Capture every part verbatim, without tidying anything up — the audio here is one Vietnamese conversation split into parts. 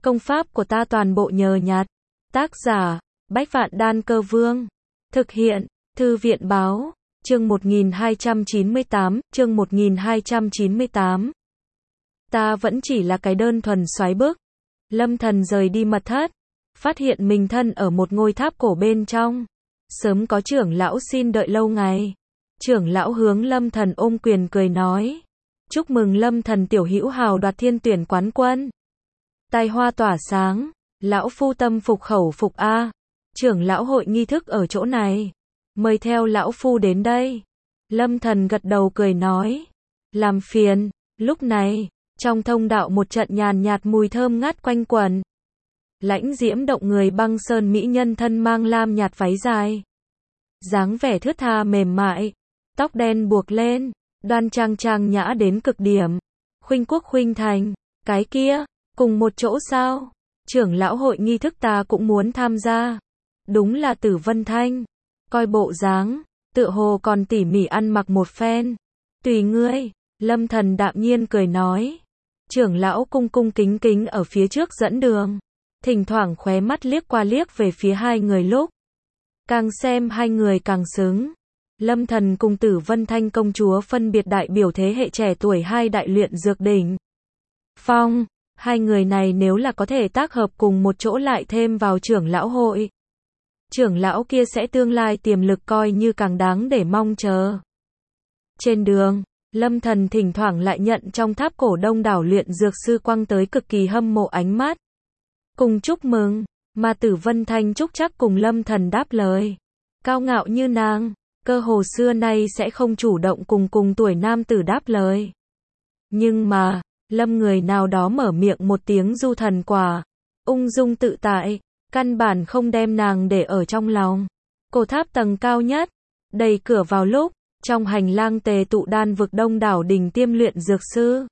Công pháp của ta toàn bộ nhờ nhặt. Tác giả, Bách Vạn Đan Cơ Vương. Thực hiện, Thư viện Báo. Chương một nghìn hai trăm chín mươi tám, chương một nghìn hai trăm chín mươi tám. Ta vẫn chỉ là cái đơn thuần xoáy bức. Lâm Thần rời đi mật thất, phát hiện mình thân ở một ngôi tháp cổ bên trong. Sớm có trưởng lão xin đợi lâu ngày. Trưởng lão hướng Lâm Thần ôm quyền cười nói: chúc mừng Lâm Thần tiểu hữu hào đoạt thiên tuyển quán quân. Tai hoa tỏa sáng, lão phu tâm phục khẩu phục a. Trưởng lão hội nghi thức ở chỗ này, mời theo lão phu đến đây. Lâm Thần gật đầu cười nói: làm phiền. Lúc này, trong thông đạo một trận nhàn nhạt mùi thơm ngát quanh quẩn. Lãnh diễm động người băng sơn mỹ nhân thân mang lam nhạt váy dài, dáng vẻ thướt tha mềm mại, tóc đen buộc lên, đoan trang trang nhã đến cực điểm. Khuynh quốc khuynh thành, cái kia, cùng một chỗ sao? Trưởng lão hội nghi thức ta cũng muốn tham gia. Đúng là Tử Vân Thanh. Coi bộ dáng, tựa hồ còn tỉ mỉ ăn mặc một phen. Tùy ngươi. Lâm Thần đạm nhiên cười nói. Trưởng lão cung cung kính kính ở phía trước dẫn đường, thỉnh thoảng khóe mắt liếc qua liếc về phía hai người lúc. Càng xem hai người càng xứng. Lâm Thần cùng Tử Vân Thanh công chúa phân biệt đại biểu thế hệ trẻ tuổi hai đại luyện dược đỉnh phong. Hai người này nếu là có thể tác hợp cùng một chỗ lại thêm vào trưởng lão hội, trưởng lão kia sẽ tương lai tiềm lực coi như càng đáng để mong chờ. Trên đường, Lâm Thần thỉnh thoảng lại nhận trong tháp cổ đông đảo luyện dược sư quăng tới cực kỳ hâm mộ ánh mắt. Cùng chúc mừng, mà Tử Vân Thanh chúc chắc cùng Lâm Thần đáp lời. Cao ngạo như nàng, cơ hồ xưa nay sẽ không chủ động cùng cùng tuổi nam tử đáp lời. Nhưng mà, Lâm người nào đó mở miệng một tiếng du thần quả, ung dung tự tại, căn bản không đem nàng để ở trong lòng. Cổ tháp tầng cao nhất, đẩy cửa vào lúc, trong hành lang tề tụ đan vực đông đảo đỉnh tiêm luyện dược sư.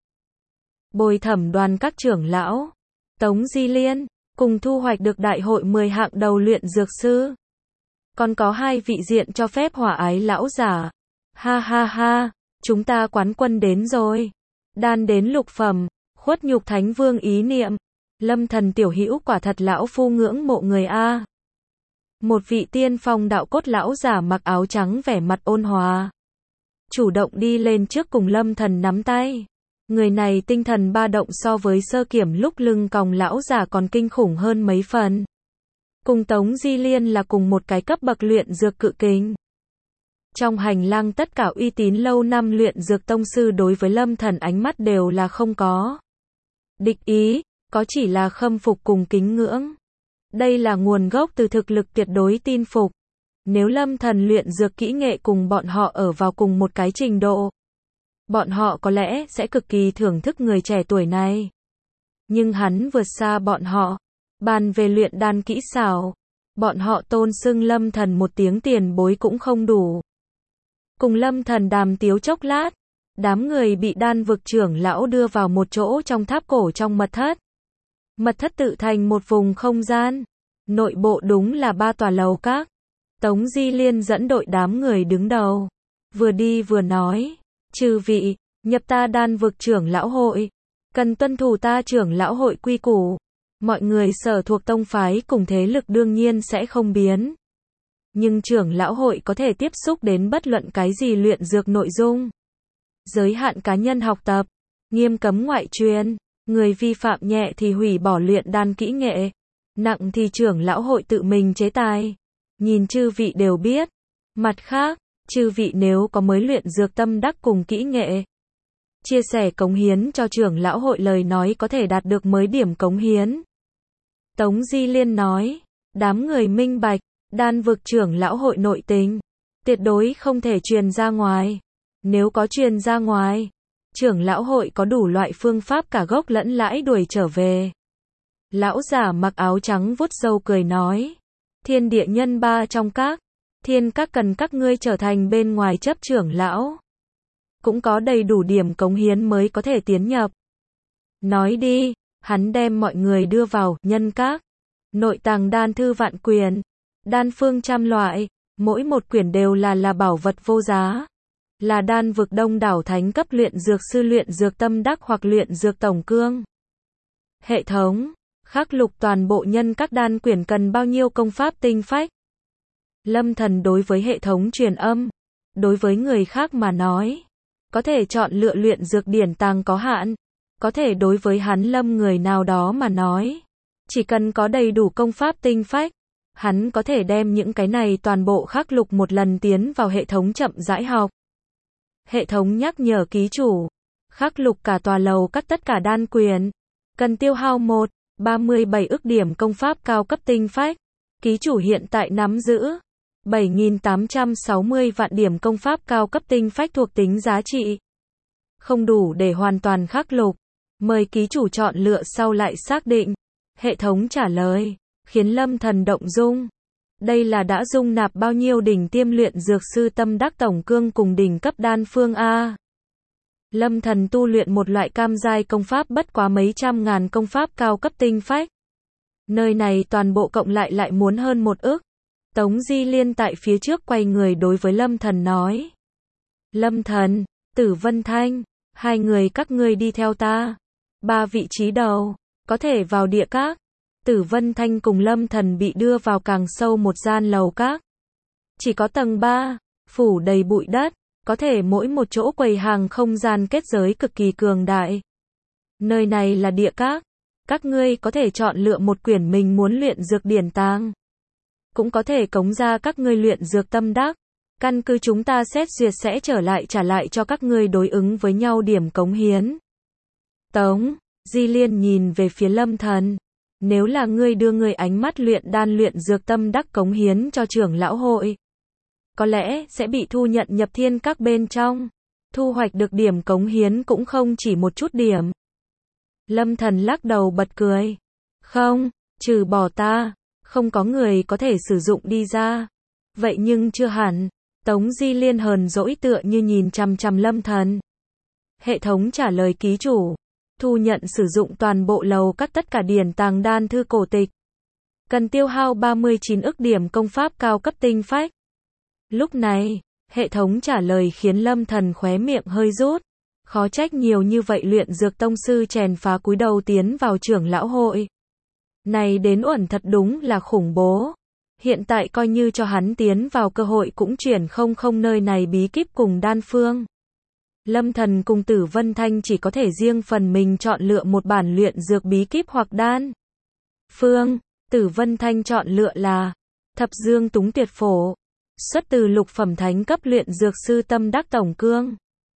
Bồi thẩm đoàn các trưởng lão, Tống Di Liên, cùng thu hoạch được đại hội mười hạng đầu luyện dược sư. Còn có hai vị diện cho phép hỏa ái lão giả. Ha ha ha, chúng ta quán quân đến rồi. Đan đến lục phẩm, khuất nhục thánh vương ý niệm. Lâm Thần tiểu hữu quả thật lão phu ngưỡng mộ người a. Một vị tiên phong đạo cốt lão giả mặc áo trắng vẻ mặt ôn hòa, chủ động đi lên trước cùng Lâm Thần nắm tay. Người này tinh thần ba động so với sơ kiểm lúc lưng còng lão giả còn kinh khủng hơn mấy phần. Cùng Tống Di Liên là cùng một cái cấp bậc luyện dược cự kình. Trong hành lang tất cả uy tín lâu năm luyện dược tông sư đối với Lâm Thần ánh mắt đều là không có địch ý, có chỉ là khâm phục cùng kính ngưỡng. Đây là nguồn gốc từ thực lực tuyệt đối tin phục. Nếu Lâm Thần luyện dược kỹ nghệ cùng bọn họ ở vào cùng một cái trình độ, bọn họ có lẽ sẽ cực kỳ thưởng thức người trẻ tuổi này. Nhưng hắn vượt xa bọn họ. Bàn về luyện đan kỹ xảo, bọn họ tôn xưng Lâm Thần một tiếng tiền bối cũng không đủ. Cùng Lâm Thần đàm tiếu chốc lát, đám người bị đan vực trưởng lão đưa vào một chỗ trong tháp cổ trong mật thất. Mật thất tự thành một vùng không gian, nội bộ đúng là ba tòa lầu các. Tống Di Liên dẫn đội đám người đứng đầu, vừa đi vừa nói: chư vị, nhập ta đan vực trưởng lão hội, cần tuân thủ ta trưởng lão hội quy củ. Mọi người sở thuộc tông phái cùng thế lực đương nhiên sẽ không biến. Nhưng trưởng lão hội có thể tiếp xúc đến bất luận cái gì luyện dược nội dung. Giới hạn cá nhân học tập, nghiêm cấm ngoại truyền, người vi phạm nhẹ thì hủy bỏ luyện đan kỹ nghệ, nặng thì trưởng lão hội tự mình chế tài. Nhìn chư vị đều biết. Mặt khác, chư vị nếu có mới luyện dược tâm đắc cùng kỹ nghệ, chia sẻ cống hiến cho trưởng lão hội lời nói có thể đạt được mới điểm cống hiến. Tống Di Liên nói, đám người minh bạch, đan vực trưởng lão hội nội tình, tuyệt đối không thể truyền ra ngoài. Nếu có truyền ra ngoài, trưởng lão hội có đủ loại phương pháp cả gốc lẫn lãi đuổi trở về. Lão giả mặc áo trắng vuốt râu cười nói, thiên địa nhân ba trong các, thiên các cần các ngươi trở thành bên ngoài chấp trưởng lão. Cũng có đầy đủ điểm cống hiến mới có thể tiến nhập. Nói đi. Hắn đem mọi người đưa vào nhân các. Nội tàng đan thư vạn quyển, đan phương trăm loại, mỗi một quyển đều là là bảo vật vô giá. Là đan vực đông đảo thánh cấp luyện dược sư luyện dược tâm đắc hoặc luyện dược tổng cương. Hệ thống, Khắc lục toàn bộ nhân các đan quyển cần bao nhiêu công pháp tinh phách? Lâm Thần đối với hệ thống truyền âm, đối với người khác mà nói, có thể chọn lựa luyện dược điển tàng có hạn, có thể đối với hắn Lâm người nào đó mà nói, chỉ cần có đầy đủ công pháp tinh phách, hắn có thể đem những cái này toàn bộ khắc lục một lần tiến vào hệ thống chậm rãi học. Hệ thống nhắc nhở ký chủ, khắc lục cả tòa lầu các tất cả đan quyển, cần tiêu hao một phẩy ba mươi bảy ức điểm công pháp cao cấp tinh phách. Ký chủ hiện tại nắm giữ bảy nghìn tám trăm sáu mươi vạn điểm công pháp cao cấp tinh phách thuộc tính giá trị. Không đủ để hoàn toàn khắc lục. Mời ký chủ chọn lựa sau lại xác định. Hệ thống trả lời, khiến Lâm Thần động dung. Đây là đã dung nạp bao nhiêu đỉnh tiêm luyện dược sư tâm đắc tổng cương cùng đỉnh cấp đan phương a. Lâm Thần tu luyện một loại cam giai công pháp bất quá mấy trăm ngàn công pháp cao cấp tinh phách. Nơi này toàn bộ cộng lại lại muốn hơn một ức. Tống Di Liên tại phía trước quay người đối với Lâm Thần nói. Lâm Thần, Tử Vân Thanh, hai người các ngươi đi theo ta. Ba vị trí đầu, có thể vào địa các. Tử Vân Thanh cùng Lâm Thần bị đưa vào càng sâu một gian lầu các. Chỉ có tầng ba, phủ đầy bụi đất, có thể mỗi một chỗ quầy hàng không gian kết giới cực kỳ cường đại. Nơi này là địa các. Các ngươi có thể chọn lựa một quyển mình muốn luyện dược điển tàng. Cũng có thể cống ra các ngươi luyện dược tâm đắc. Căn cứ chúng ta xét duyệt sẽ trở lại trả lại cho các ngươi đối ứng với nhau điểm cống hiến. Tống Di Liên nhìn về phía Lâm Thần. Nếu là ngươi đưa người ánh mắt luyện đan luyện dược tâm đắc cống hiến cho trưởng lão hội, có lẽ sẽ bị thu nhận nhập thiên các bên trong. Thu hoạch được điểm cống hiến cũng không chỉ một chút điểm. Lâm Thần lắc đầu bật cười. Không, trừ bỏ ta, không có người có thể sử dụng đi ra. Vậy nhưng chưa hẳn. Tống Di Liên hờn dỗi tựa như nhìn chằm chằm Lâm Thần. Hệ thống trả lời ký chủ. Thu nhận sử dụng toàn bộ lầu các tất cả điển tàng đan thư cổ tịch. Cần tiêu hao ba mươi chín ức điểm công pháp cao cấp tinh phách. Lúc này, hệ thống trả lời khiến Lâm Thần khóe miệng hơi rút. Khó trách nhiều như vậy luyện dược tông sư chèn phá cúi đầu tiến vào trưởng lão hội. Này đến uẩn thật đúng là khủng bố. Hiện tại coi như cho hắn tiến vào cơ hội cũng chuyển không không nơi này bí kíp cùng đan phương. Lâm Thần cùng Tử Vân Thanh chỉ có thể riêng phần mình chọn lựa một bản luyện dược bí kíp hoặc đan phương. Tử Vân Thanh chọn lựa là Thập Dương Túng Tuyệt Phổ, xuất từ lục phẩm thánh cấp luyện dược sư tâm đắc tổng cương.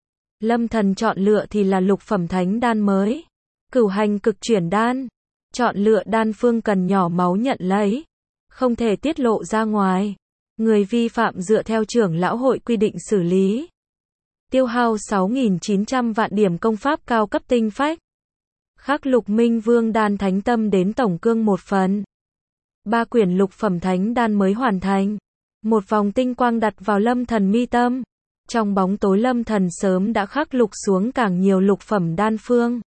Lâm Thần chọn lựa thì là lục phẩm thánh đan mới, Cửu Hành Cực Chuyển Đan. Chọn lựa đan phương cần nhỏ máu nhận lấy, không thể tiết lộ ra ngoài. Người vi phạm dựa theo trưởng lão hội quy định xử lý. Tiêu hao sáu nghìn chín trăm vạn điểm công pháp cao cấp tinh phách. Khắc lục Minh Vương đan thánh tâm đến tổng cương một phần. Ba quyển lục phẩm thánh đan mới hoàn thành. Một vòng tinh quang đặt vào Lâm Thần mi tâm. Trong bóng tối Lâm Thần sớm đã khắc lục xuống càng nhiều lục phẩm đan phương.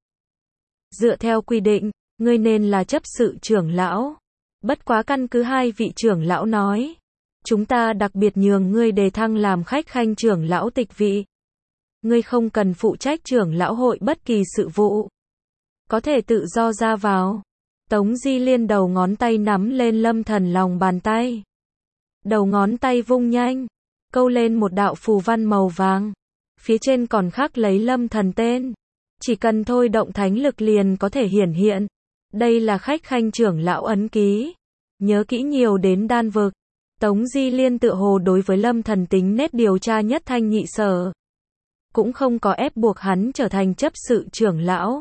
Dựa theo quy định, ngươi nên là chấp sự trưởng lão. Bất quá căn cứ hai vị trưởng lão nói, chúng ta đặc biệt nhường ngươi đề thăng làm khách khanh trưởng lão tịch vị. Ngươi không cần phụ trách trưởng lão hội bất kỳ sự vụ. Có thể tự do ra vào. Tống Di Liên đầu ngón tay nắm lên Lâm Thần lòng bàn tay. Đầu ngón tay vung nhanh, câu lên một đạo phù văn màu vàng. Phía trên còn khắc lấy Lâm Thần tên. Chỉ cần thôi động thánh lực liền có thể hiển hiện. Đây là khách khanh trưởng lão ấn ký. Nhớ kỹ nhiều đến đan vực. Tống Di Liên tựa hồ đối với Lâm Thần tính nết điều tra nhất thanh nhị sở. Cũng không có ép buộc hắn trở thành chấp sự trưởng lão.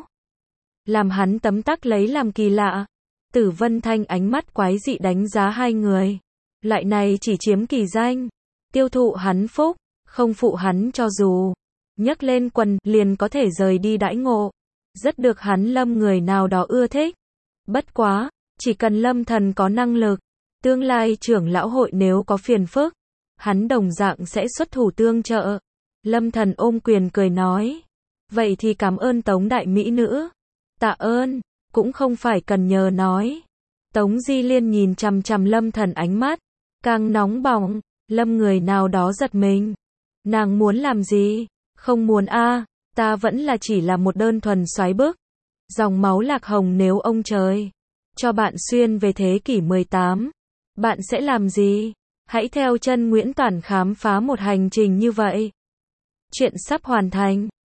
Làm hắn tấm tắc lấy làm kỳ lạ. Tử Vân Thanh ánh mắt quái dị đánh giá hai người. Loại này chỉ chiếm kỳ danh. Tiêu thụ hắn phúc, không phụ hắn cho dù nhấc lên quần liền có thể rời đi đãi ngộ. Rất được hắn Lâm người nào đó ưa thích. Bất quá, chỉ cần Lâm Thần có năng lực, tương lai trưởng lão hội nếu có phiền phức, hắn đồng dạng sẽ xuất thủ tương trợ. Lâm Thần ôm quyền cười nói. Vậy thì cảm ơn Tống đại mỹ nữ. Tạ ơn, cũng không phải cần nhờ nói. Tống Di Liên nhìn chằm chằm Lâm Thần ánh mắt, càng nóng bỏng. Lâm người nào đó giật mình. Nàng muốn làm gì? Không muốn a, à, ta vẫn là chỉ là một đơn thuần xoáy bức. Dòng máu lạc hồng nếu ông trời cho bạn xuyên về thế kỷ mười tám. Bạn sẽ làm gì? Hãy theo chân Nguyễn Toản khám phá một hành trình như vậy. Chuyện sắp hoàn thành.